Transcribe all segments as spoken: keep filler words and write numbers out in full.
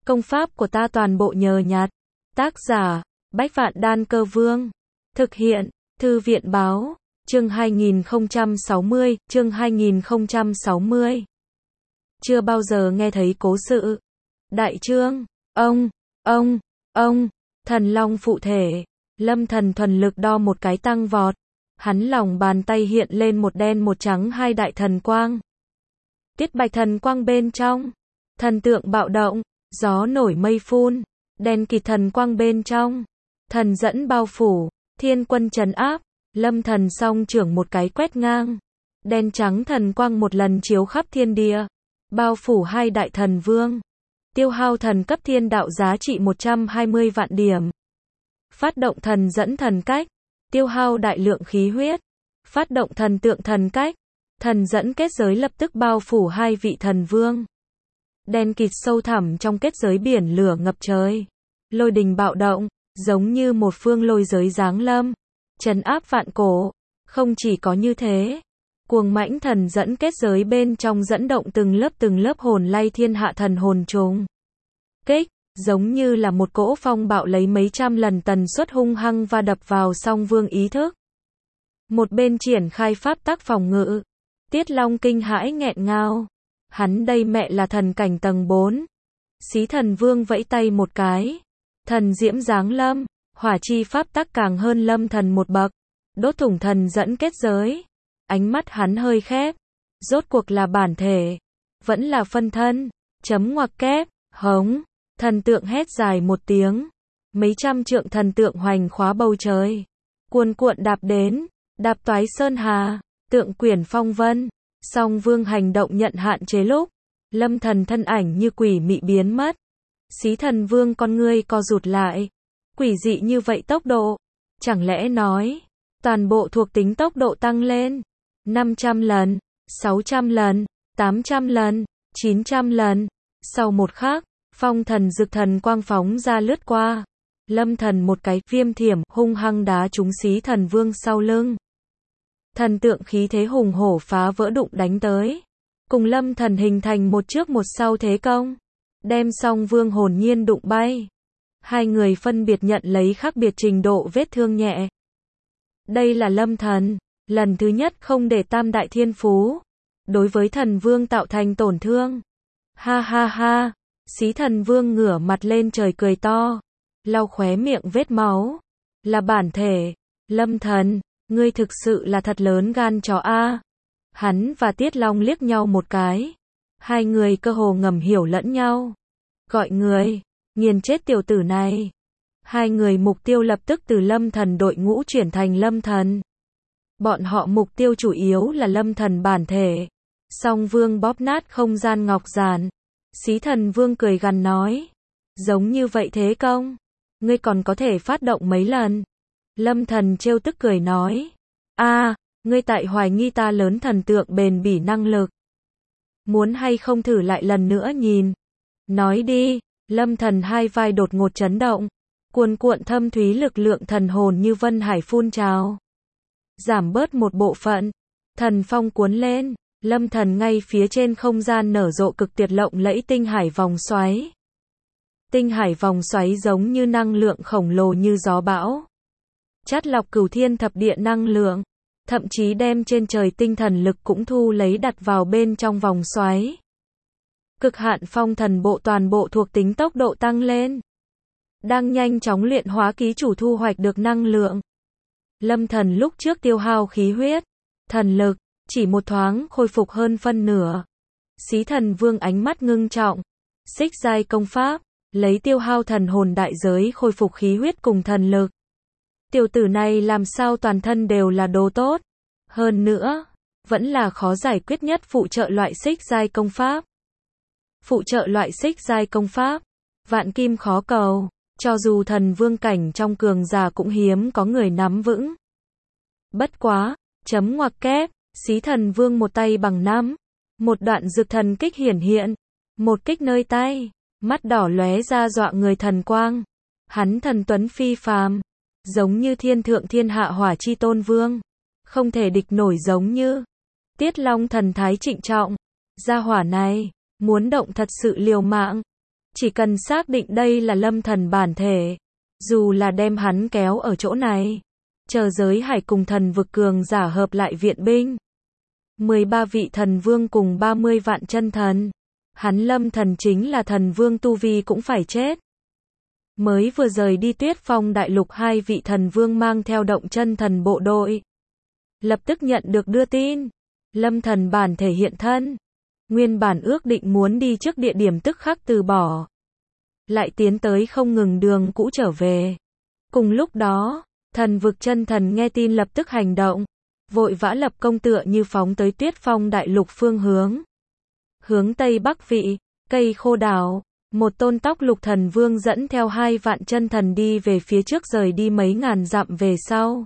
Công pháp của ta toàn bộ nhờ nhặt. Tác giả, Bách Vạn Đan Cơ Vương. Thực hiện, Thư viện báo, chương hai nghìn không trăm sáu mươi, chương hai nghìn không trăm sáu mươi. Chưa bao giờ nghe thấy cố sự. Đại chương, ông, ông, ông, thần long phụ thể. Lâm Thần thuần lực đo một cái tăng vọt. Hắn lòng bàn tay hiện lên một đen một trắng hai đại thần quang. Tiết bạch thần quang bên trong. Thần tượng bạo động, gió nổi mây phun. Đen kịt thần quang bên trong. Thần dẫn bao phủ, thiên quân trấn áp. Lâm Thần song trưởng một cái quét ngang. Đen trắng thần quang một lần chiếu khắp thiên địa. Bao phủ hai đại thần vương. Tiêu hao thần cấp thiên đạo giá trị một trăm hai mươi vạn điểm. Phát động thần dẫn thần cách. Tiêu hao đại lượng khí huyết. Phát động thần tượng thần cách. Thần dẫn kết giới lập tức bao phủ hai vị thần vương. Đen kịt sâu thẳm trong kết giới biển lửa ngập trời. Lôi đình bạo động, giống như một phương lôi giới giáng lâm. Trấn áp vạn cổ. Không chỉ có như thế. Cuồng mãnh thần dẫn kết giới bên trong dẫn động từng lớp từng lớp hồn lay thiên hạ thần hồn trùng. Kích, giống như là một cỗ phong bạo lấy mấy trăm lần tần suất hung hăng và đập vào song vương ý thức. Một bên triển khai pháp tắc phòng ngự. Tiết Long kinh hãi nghẹn ngào. Hắn đây mẹ là thần cảnh tầng bốn. Xí thần vương vẫy tay một cái. Thần diễm giáng lâm, hỏa chi pháp tắc càng hơn Lâm Thần một bậc. Đốt thủng thần dẫn kết giới. Ánh mắt hắn hơi khép. Rốt cuộc là bản thể. Vẫn là phân thân. Chấm ngoặc kép, hống. Thần tượng hét dài một tiếng. Mấy trăm trượng thần tượng hoành khóa bầu trời. Cuồn cuộn đạp đến. Đạp toái sơn hà. Tượng quyển phong vân. Song vương hành động nhận hạn chế lúc. Lâm Thần thân ảnh như quỷ mị biến mất. Xí thần vương con ngươi co rụt lại. Quỷ dị như vậy tốc độ. Chẳng lẽ nói. Toàn bộ thuộc tính tốc độ tăng lên. năm trăm lần. sáu trăm lần. tám trăm lần. chín trăm lần. Sau một khắc. Phong thần dực thần quang phóng ra lướt qua. Lâm Thần một cái viêm thiểm hung hăng đá trúng xí thần vương sau lưng. Thần tượng khí thế hùng hổ phá vỡ đụng đánh tới. Cùng Lâm Thần hình thành một trước một sau thế công. Đem song vương hồn nhiên đụng bay. Hai người phân biệt nhận lấy khác biệt trình độ vết thương nhẹ. Đây là Lâm Thần. Lần thứ nhất không để tam đại thiên phú. Đối với thần vương tạo thành tổn thương. Ha ha ha. Xí thần vương ngửa mặt lên trời cười to. Lau khóe miệng vết máu. Là bản thể. Lâm Thần. Ngươi thực sự là thật lớn gan chó a. Hắn và Tiết Long liếc nhau một cái. Hai người cơ hồ ngầm hiểu lẫn nhau. Gọi người. Nghiền chết tiểu tử này. Hai người mục tiêu lập tức từ Lâm Thần đội ngũ chuyển thành Lâm Thần. Bọn họ mục tiêu chủ yếu là Lâm Thần bản thể. Song vương bóp nát không gian ngọc giản. Xí thần vương cười gằn nói. Giống như vậy thế công. Ngươi còn có thể phát động mấy lần. Lâm Thần trêu tức cười nói. A, à, ngươi tại hoài nghi ta lớn thần tượng bền bỉ năng lực. Muốn hay không thử lại lần nữa nhìn. Nói đi. Lâm Thần hai vai đột ngột chấn động. Cuồn cuộn thâm thúy lực lượng thần hồn như vân hải phun trào. Giảm bớt một bộ phận. Thần phong cuốn lên. Lâm Thần ngay phía trên không gian nở rộ cực tiệt lộng lẫy tinh hải vòng xoáy. Tinh hải vòng xoáy giống như năng lượng khổng lồ như gió bão. Chắt lọc cửu thiên thập địa năng lượng. Thậm chí đem trên trời tinh thần lực cũng thu lấy đặt vào bên trong vòng xoáy. Cực hạn phong thần bộ toàn bộ thuộc tính tốc độ tăng lên. Đang nhanh chóng luyện hóa ký chủ thu hoạch được năng lượng. Lâm Thần lúc trước tiêu hao khí huyết, thần lực, chỉ một thoáng khôi phục hơn phân nửa. Xí thần vương ánh mắt ngưng trọng. Xích giai công pháp, lấy tiêu hao thần hồn đại giới khôi phục khí huyết cùng thần lực. Tiểu tử này làm sao toàn thân đều là đồ tốt. Hơn nữa, vẫn là khó giải quyết nhất phụ trợ loại xích giai công pháp. Phụ trợ loại xích giai công pháp, vạn kim khó cầu, cho dù thần vương cảnh trong cường giả cũng hiếm có người nắm vững. Bất quá, chấm ngoặc kép, xí thần vương một tay bằng nắm, một đoạn dược thần kích hiển hiện, một kích nơi tay, mắt đỏ lóe ra dọa người thần quang. Hắn thần tuấn phi phàm, giống như thiên thượng thiên hạ hỏa chi tôn vương, không thể địch nổi giống như. Tiết Long thần thái trịnh trọng, gia hỏa này muốn động thật sự liều mạng. Chỉ cần xác định đây là lâm thần bản thể, dù là đem hắn kéo ở chỗ này, chờ giới hải cùng thần vực cường giả hợp lại viện binh, mười ba vị thần vương cùng ba mươi vạn chân thần, hắn lâm thần chính là thần vương tu vi cũng phải chết. Mới vừa rời đi Tuyết Phong đại lục, hai vị thần vương mang theo động chân thần bộ đội, lập tức nhận được đưa tin, lâm thần bản thể hiện thân. Nguyên bản ước định muốn đi trước địa điểm tức khắc từ bỏ, lại tiến tới không ngừng đường cũ trở về. Cùng lúc đó, thần vực chân thần nghe tin lập tức hành động, vội vã lập công tựa như phóng tới Tuyết Phong đại lục phương hướng. Hướng tây bắc vị, cây khô đảo, một tôn tóc lục thần vương dẫn theo hai vạn chân thần đi về phía trước, rời đi mấy ngàn dặm về sau.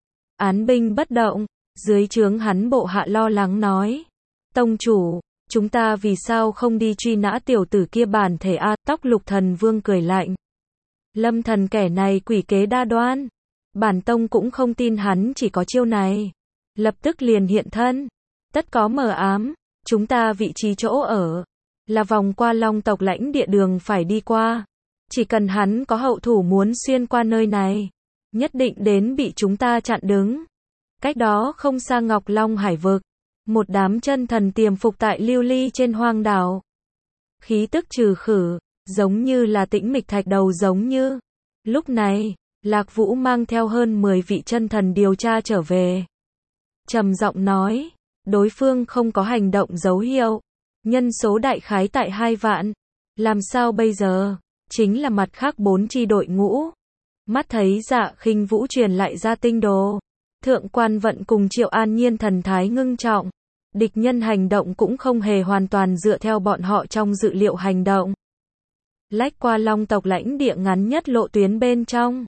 Án binh bất động, dưới trướng hắn bộ hạ lo lắng nói: "Tông chủ, chúng ta vì sao không đi truy nã tiểu tử kia bản thể a?" Tóc lục thần vương cười lạnh: "Lâm thần kẻ này quỷ kế đa đoan, bản tông cũng không tin hắn chỉ có chiêu này." Lập tức liền hiện thân. Tất có mờ ám, chúng ta vị trí chỗ ở là vòng qua Long tộc lãnh địa, đường phải đi qua. Chỉ cần hắn có hậu thủ muốn xuyên qua nơi này, nhất định đến bị chúng ta chặn đứng. Cách đó không xa Ngọc Long hải vực, một đám chân thần tiềm phục tại lưu ly trên hoang đảo. Khí tức trừ khử, giống như là tĩnh mịch thạch đầu giống như. Lúc này, Lạc Vũ mang theo hơn mười vị chân thần điều tra trở về. Trầm giọng nói, đối phương không có hành động dấu hiệu, nhân số đại khái tại hai vạn. Làm sao bây giờ? Chính là mặt khác bốn chi đội ngũ. Mắt thấy Dạ Khinh Vũ truyền lại ra tinh đồ. Thượng Quan Vận cùng Triệu An Nhiên thần thái ngưng trọng. Địch nhân hành động cũng không hề hoàn toàn dựa theo bọn họ trong dự liệu hành động. Lách qua Long tộc lãnh địa ngắn nhất lộ tuyến bên trong.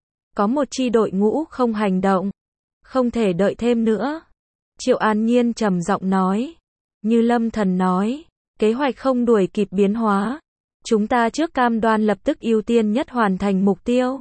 Có một chi đội ngũ không hành động. Không thể đợi thêm nữa. Triệu An Nhiên trầm giọng nói. Như Lâm thần nói, kế hoạch không đuổi kịp biến hóa. Chúng ta trước cam đoan lập tức ưu tiên nhất hoàn thành mục tiêu.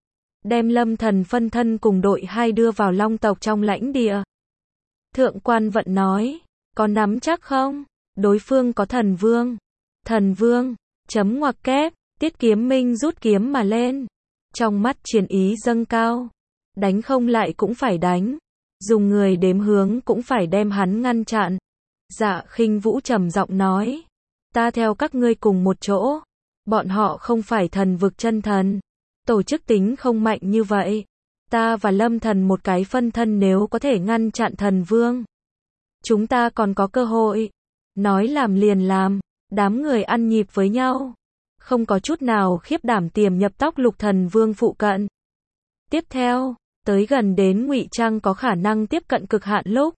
Đem Lâm thần phân thân cùng đội hai đưa vào Long tộc trong lãnh địa. Thượng Quan Vận nói, có nắm chắc không? Đối phương có thần vương. Thần vương, chấm ngoặc kép, Tiết Kiếm Minh rút kiếm mà lên. Trong mắt chiến ý dâng cao. Đánh không lại cũng phải đánh. Dùng người đếm hướng cũng phải đem hắn ngăn chặn. Dạ Khinh Vũ trầm giọng nói, ta theo các ngươi cùng một chỗ. Bọn họ không phải thần vực chân thần. Tổ chức tính không mạnh như vậy. Ta và Lâm thần một cái phân thân nếu có thể ngăn chặn thần vương, chúng ta còn có cơ hội. Nói làm liền làm. Đám người ăn nhịp với nhau, không có chút nào khiếp đảm tiềm nhập tóc lục thần vương phụ cận. Tiếp theo, tới gần đến ngụy trang có khả năng tiếp cận cực hạn lúc.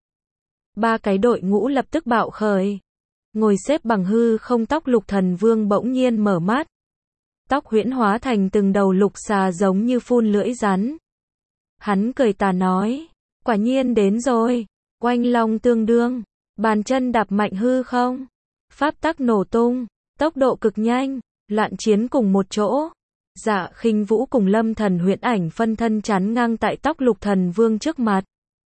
Ba cái đội ngũ lập tức bạo khởi. Ngồi xếp bằng hư không, tóc lục thần vương bỗng nhiên mở mắt. Tóc huyễn hóa thành từng đầu lục xà giống như phun lưỡi rắn. Hắn cười tà nói, quả nhiên đến rồi. Oanh long tương đương, bàn chân đạp mạnh hư không. Pháp tắc nổ tung, tốc độ cực nhanh, loạn chiến cùng một chỗ. Dạ Khinh Vũ cùng Lâm thần huyễn ảnh phân thân chắn ngang tại tóc lục thần vương trước mặt.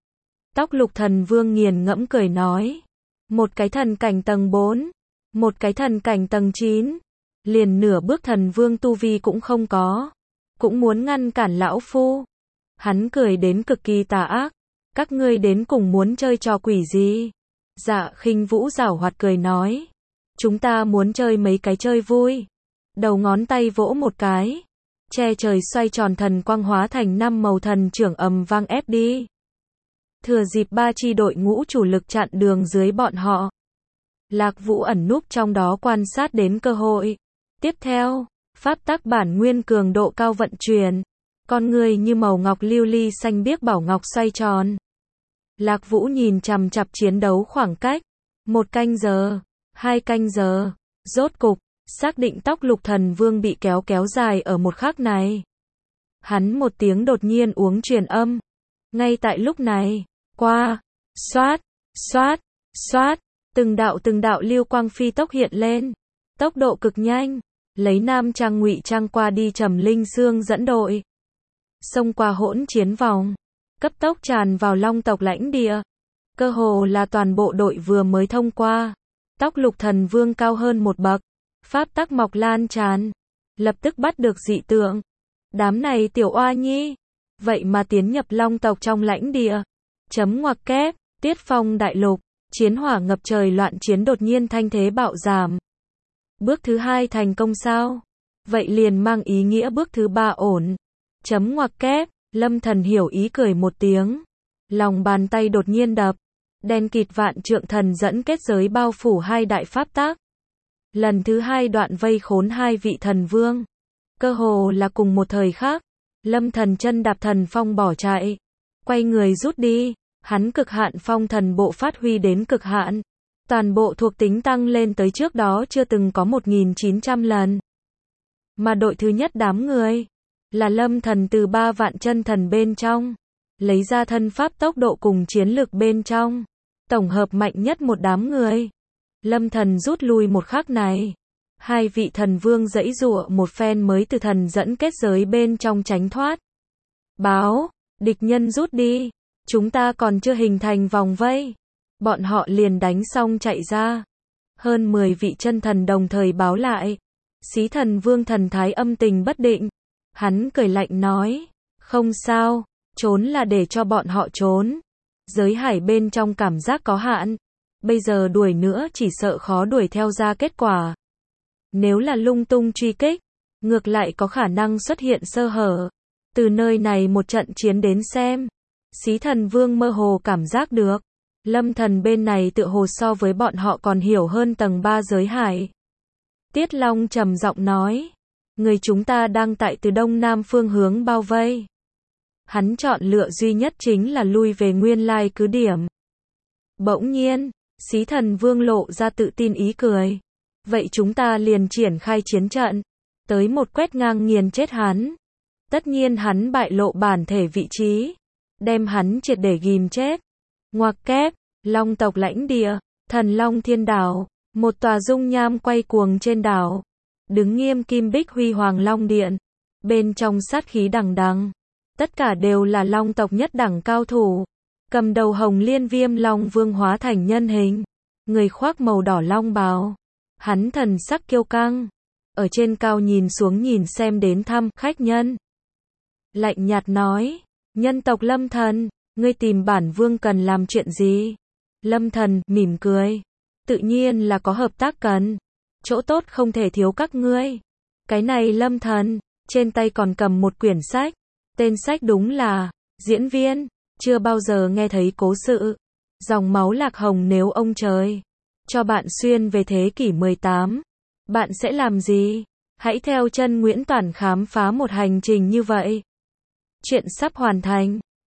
Tóc lục thần vương nghiền ngẫm cười nói, một cái thần cảnh tầng bốn, một cái thần cảnh tầng chín, liền nửa bước thần vương tu vi cũng không có, cũng muốn ngăn cản lão phu. Hắn cười đến cực kỳ tà ác, các ngươi đến cùng muốn chơi trò quỷ gì? Dạ Khinh Vũ giảo hoạt cười nói, chúng ta muốn chơi mấy cái chơi vui. Đầu ngón tay vỗ một cái, che trời xoay tròn, thần quang hóa thành năm màu thần trưởng ầm vang ép đi. Thừa dịp ba chi đội ngũ chủ lực chặn đường dưới bọn họ, Lạc Vũ ẩn núp trong đó quan sát đến cơ hội. Tiếp theo, pháp tắc bản nguyên cường độ cao vận chuyển, con người như màu ngọc lưu ly xanh biếc bảo ngọc xoay tròn. Lạc Vũ nhìn chằm chằm chiến đấu khoảng cách một canh giờ, hai canh giờ, rốt cục xác định tóc lục thần vương bị kéo kéo dài ở một khắc này. Hắn một tiếng đột nhiên uống truyền âm. Ngay tại lúc này, qua, xoát, xoát, xoát, từng đạo từng đạo lưu quang phi tốc hiện lên, tốc độ cực nhanh, lấy nam trang ngụy trang qua đi Trầm Linh Xương dẫn đội, xông qua hỗn chiến vòng, cấp tốc tràn vào Long tộc lãnh địa. Cơ hồ là toàn bộ đội vừa mới thông qua. Tóc lục thần vương cao hơn một bậc, pháp tắc mọc lan tràn, lập tức bắt được dị tượng. Đám này tiểu oa nhi, vậy mà tiến nhập long tộc trong lãnh địa. Chấm ngoặc kép, Tiết Phong đại lục, chiến hỏa ngập trời, loạn chiến đột nhiên thanh thế bạo giảm. Bước thứ hai thành công sao? Vậy liền mang ý nghĩa bước thứ ba ổn. Chấm ngoặc kép, Lâm Thần hiểu ý cười một tiếng. Lòng bàn tay đột nhiên đập. Đen kịt vạn trượng thần dẫn kết giới bao phủ hai đại pháp tác. Lần thứ hai đoạn vây khốn hai vị thần vương. Cơ hồ là cùng một thời khắc. Lâm Thần chân đạp thần phong bỏ chạy. Quay người rút đi. Hắn cực hạn phong thần bộ phát huy đến cực hạn. Toàn bộ thuộc tính tăng lên tới trước đó chưa từng có một nghìn chín trăm lần. Mà đội thứ nhất đám người là Lâm Thần từ ba vạn chân thần bên trong lấy ra thân pháp tốc độ cùng chiến lực bên trong, tổng hợp mạnh nhất một đám người. Lâm Thần rút lui một khắc này, hai vị thần vương giãy giụa một phen mới từ thần dẫn kết giới bên trong tránh thoát. Báo, địch nhân rút đi, chúng ta còn chưa hình thành vòng vây. Bọn họ liền đánh xong chạy ra. Hơn mười vị chân thần đồng thời báo lại. Xí thần vương thần thái âm tình bất định. Hắn cười lạnh nói, không sao, trốn là để cho bọn họ trốn. Giới hải bên trong cảm giác có hạn. Bây giờ đuổi nữa chỉ sợ khó đuổi theo ra kết quả. Nếu là lung tung truy kích, ngược lại có khả năng xuất hiện sơ hở. Từ nơi này một trận chiến đến xem, Xí thần vương mơ hồ cảm giác được. Lâm Thần bên này tựa hồ so với bọn họ còn hiểu hơn tầng ba giới hải. Tiết Long trầm giọng nói, người chúng ta đang tại từ đông nam phương hướng bao vây. Hắn chọn lựa duy nhất chính là lui về nguyên lai cứ điểm. Bỗng nhiên, Xí thần vương lộ ra tự tin ý cười. Vậy chúng ta liền triển khai chiến trận, tới một quét ngang nghiền chết hắn. Tất nhiên hắn bại lộ bản thể vị trí, đem hắn triệt để ghim chết. Ngoặc kép, Long tộc lãnh địa, Thần Long Thiên Đảo, một tòa dung nham quay cuồng trên đảo. Đứng nghiêm kim bích huy hoàng long điện, bên trong sát khí đằng đằng. Tất cả đều là long tộc nhất đẳng cao thủ. Cầm đầu hồng liên viêm long vương hóa thành nhân hình, người khoác màu đỏ long bào. Hắn thần sắc kiêu căng, ở trên cao nhìn xuống nhìn xem đến thăm khách nhân. Lạnh nhạt nói, nhân tộc Lâm Thần, ngươi tìm bản vương cần làm chuyện gì? Lâm Thần mỉm cười, tự nhiên là có hợp tác cần, chỗ tốt không thể thiếu các ngươi. Cái này Lâm Thần, trên tay còn cầm một quyển sách, tên sách đúng là Diễn Viên, chưa bao giờ nghe thấy cố sự. Dòng máu lạc hồng, nếu ông trời cho bạn xuyên về thế kỷ mười tám, bạn sẽ làm gì? Hãy theo chân Nguyễn Toản khám phá một hành trình như vậy. Chuyện sắp hoàn thành.